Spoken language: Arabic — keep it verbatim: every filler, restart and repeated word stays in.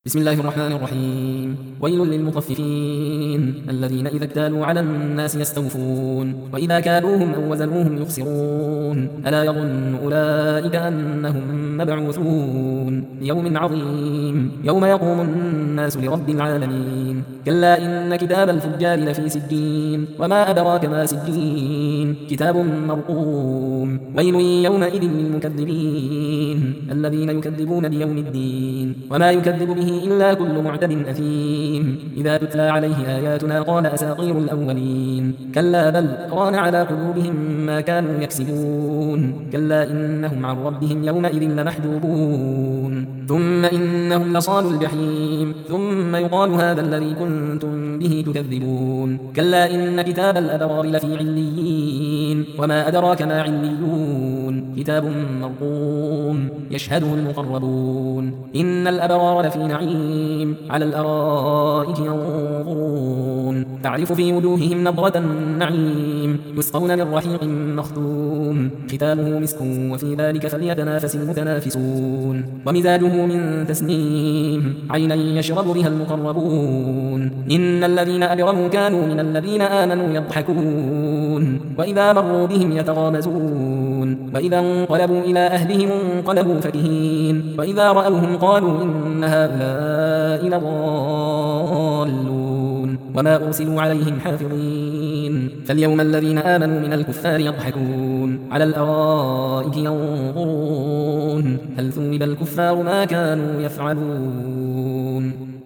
بسم الله الرحمن الرحيم. ويل للمطففين الذين إذا اكتالوا على الناس يستوفون وإذا كالوهم أو وزنوهم يخسرون ألا يظن أولئك أنهم مبعوثون ليوم عظيم يوم يقوم الناس لرب العالمين. كلا إن كتاب الفجار لفي سجين وما أدراك ما سجين كتاب مرقوم. ويل يومئذ للمكذبين الذين يكذبون بيوم الدين وما يكذب به إلا كل معتد أثيم إذا تتلى عليه آياتنا قال أساطير الأولين. كلا بل ران على قلوبهم ما كانوا يكسبون. كلا إنهم عن ربهم يومئذ لمحجوبون ثم إنهم لصالوا الجحيم ثم يقال هذا الذي كنتم به تكذبون. كلا إن كتاب الأبرار لفي عليين وما أدراك ما عليون كتاب مرقوم يشهده المقربون. إن الأبرار لفي نعيم على الأرائك ينظرون تعرف في وجوههم نضرة النعيم يسقون من رحيق مختوم ختامه مسك وفي ذلك فليتنافس المتنافسون. ومزاجه من تسنيم عينا يشرب بها المقربون. إن الذين أجرموا كانوا من الذين آمنوا يضحكون وإذا مروا بهم يتغامزون وإذا انقلبوا إلى أهلهم انقلبوا فكهين وإذا رأوهم قالوا إن هؤلاء لضالون وما أرسلوا عليهم حافظين. فاليوم الذين آمنوا من الكفار يضحكون على الأرائك ينظرون هل ثوب الكفار ما كانوا يفعلون.